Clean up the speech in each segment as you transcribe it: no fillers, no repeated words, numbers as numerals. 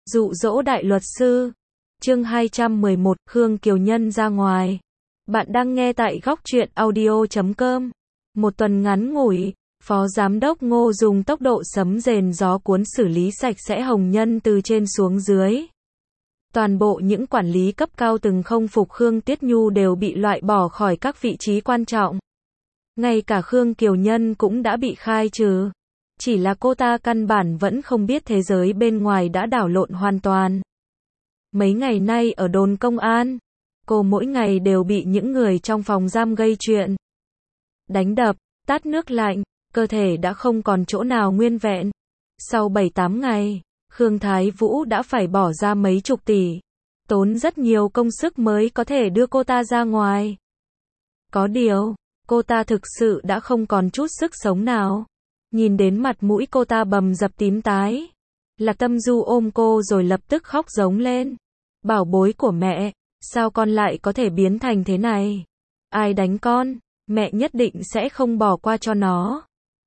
Dụ dỗ đại luật sư. Chương 211, Khương Kiều Nhân ra ngoài. Bạn đang nghe tại góc truyện audio.com. Một tuần ngắn ngủi, Phó Giám đốc Ngô dùng tốc độ sấm rền gió cuốn xử lý sạch sẽ Hồng Nhân từ trên xuống dưới. Toàn bộ những quản lý cấp cao từng không phục Khương Tiết Nhu đều bị loại bỏ khỏi các vị trí quan trọng. Ngay cả Khương Kiều Nhân cũng đã bị khai trừ. Chỉ là cô ta căn bản vẫn không biết thế giới bên ngoài đã đảo lộn hoàn toàn. Mấy ngày nay ở đồn công an, cô mỗi ngày đều bị những người trong phòng giam gây chuyện. Đánh đập, tát nước lạnh, cơ thể đã không còn chỗ nào nguyên vẹn. Sau 7-8 ngày, Khương Thái Vũ đã phải bỏ ra mấy chục tỷ, tốn rất nhiều công sức mới có thể đưa cô ta ra ngoài. Có điều, cô ta thực sự đã không còn chút sức sống nào. Nhìn đến mặt mũi cô ta bầm dập tím tái, Lạc Tâm Du ôm cô rồi lập tức khóc giống lên. Bảo bối của mẹ, sao con lại có thể biến thành thế này? Ai đánh con, mẹ nhất định sẽ không bỏ qua cho nó.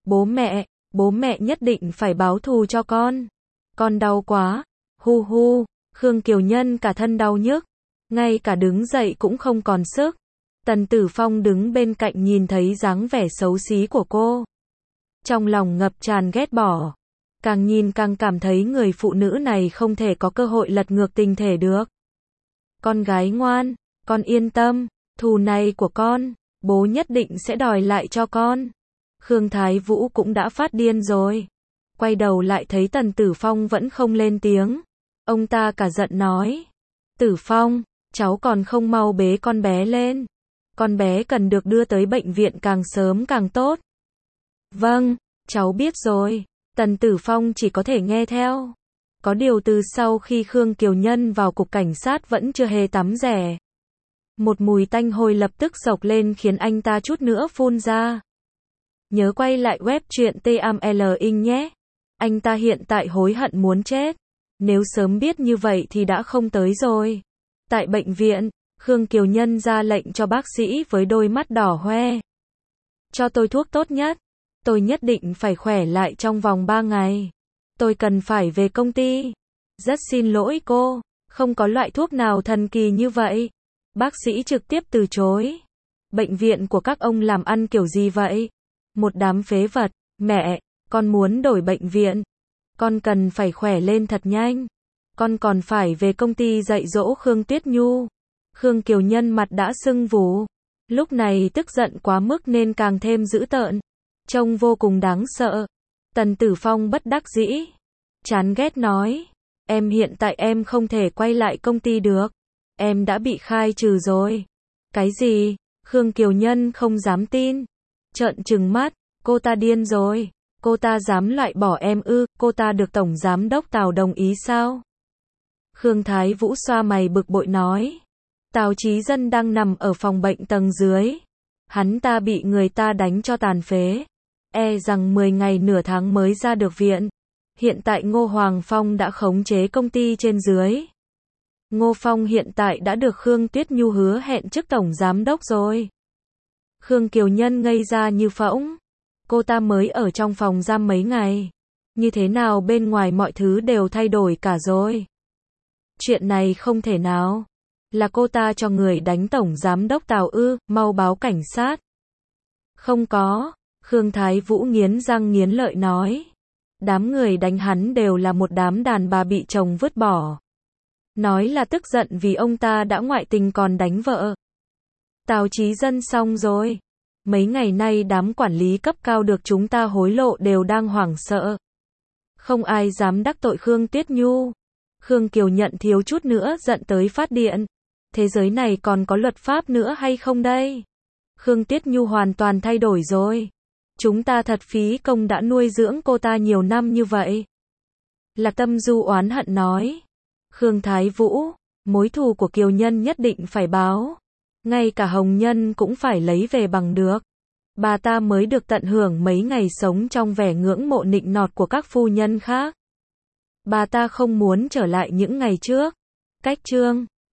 Bố mẹ nhất định phải báo thù cho con. Con đau quá, hu hu, Khương Kiều Nhân cả thân đau nhức, ngay cả đứng dậy cũng không còn sức. Tần Tử Phong đứng bên cạnh nhìn thấy dáng vẻ xấu xí của cô. Trong lòng ngập tràn ghét bỏ, càng nhìn càng cảm thấy người phụ nữ này không thể có cơ hội lật ngược tình thể được. Con gái ngoan, con yên tâm, thù này của con, bố nhất định sẽ đòi lại cho con. Khương Thái Vũ cũng đã phát điên rồi. Quay đầu lại thấy Tần Tử Phong vẫn không lên tiếng. Ông ta cả giận nói. Tử Phong, cháu còn không mau bế con bé lên. Con bé cần được đưa tới bệnh viện càng sớm càng tốt. Vâng, cháu biết rồi. Tần Tử Phong chỉ có thể nghe theo. Có điều từ sau khi Khương Kiều Nhân vào cục cảnh sát vẫn chưa hề tắm rẻ. Một mùi tanh hôi lập tức sộc lên khiến anh ta chút nữa phun ra. Nhớ quay lại web truyện TML Inc nhé. Anh ta hiện tại hối hận muốn chết. Nếu sớm biết như vậy thì đã không tới rồi. Tại bệnh viện, Khương Kiều Nhân ra lệnh cho bác sĩ với đôi mắt đỏ hoe. Cho tôi thuốc tốt nhất. Tôi nhất định phải khỏe lại trong vòng 3 ngày. Tôi cần phải về công ty. Rất xin lỗi cô, không có loại thuốc nào thần kỳ như vậy. Bác sĩ trực tiếp từ chối. Bệnh viện của các ông làm ăn kiểu gì vậy? Một đám phế vật. Mẹ, con muốn đổi bệnh viện. Con cần phải khỏe lên thật nhanh. Con còn phải về công ty dạy dỗ Khương Tiết Nhu. Khương Kiều Nhân mặt đã sưng vù. Lúc này tức giận quá mức nên càng thêm dữ tợn. Trông vô cùng đáng sợ. Tần Tử Phong bất đắc dĩ. Chán ghét nói. Hiện tại em không thể quay lại công ty được. Em đã bị khai trừ rồi. Cái gì? Khương Kiều Nhân không dám tin. Trợn trừng mắt. Cô ta điên rồi. Cô ta dám loại bỏ em ư? Cô ta được Tổng Giám đốc Tào đồng ý sao? Khương Thái Vũ xoa mày bực bội nói. Tào Chí Dân đang nằm ở phòng bệnh tầng dưới. Hắn ta bị người ta đánh cho tàn phế. Rằng 10 ngày nửa tháng mới ra được viện. Hiện tại Ngô Hoàng Phong đã khống chế công ty trên dưới. Ngô Phong hiện tại đã được Khương Tuyết Nhu hứa hẹn chức Tổng Giám đốc rồi. Khương Kiều Nhân ngây ra như phỗng. Cô ta mới ở trong phòng giam mấy ngày. Như thế nào bên ngoài mọi thứ đều thay đổi cả rồi. Chuyện này không thể nào. Là cô ta cho người đánh Tổng Giám đốc Tào ư? Mau báo cảnh sát. Không có. Khương Thái Vũ nghiến răng nghiến lợi nói. Đám người đánh hắn đều là một đám đàn bà bị chồng vứt bỏ. Nói là tức giận vì ông ta đã ngoại tình còn đánh vợ. Tào Chí Dân xong rồi. Mấy ngày nay đám quản lý cấp cao được chúng ta hối lộ đều đang hoảng sợ. Không ai dám đắc tội Khương Tiết Nhu. Khương Kiều Nhận thiếu chút nữa giận tới phát điện. Thế giới này còn có luật pháp nữa hay không đây? Khương Tiết Nhu hoàn toàn thay đổi rồi. Chúng ta thật phí công đã nuôi dưỡng cô ta nhiều năm như vậy. Lạc Tâm Du oán hận nói. Khương Thái Vũ, mối thù của Kiều Nhân nhất định phải báo. Ngay cả Hồng Nhân cũng phải lấy về bằng được. Bà ta mới được tận hưởng mấy ngày sống trong vẻ ngưỡng mộ nịnh nọt của các phu nhân khác. Bà ta không muốn trở lại những ngày trước. Cách chương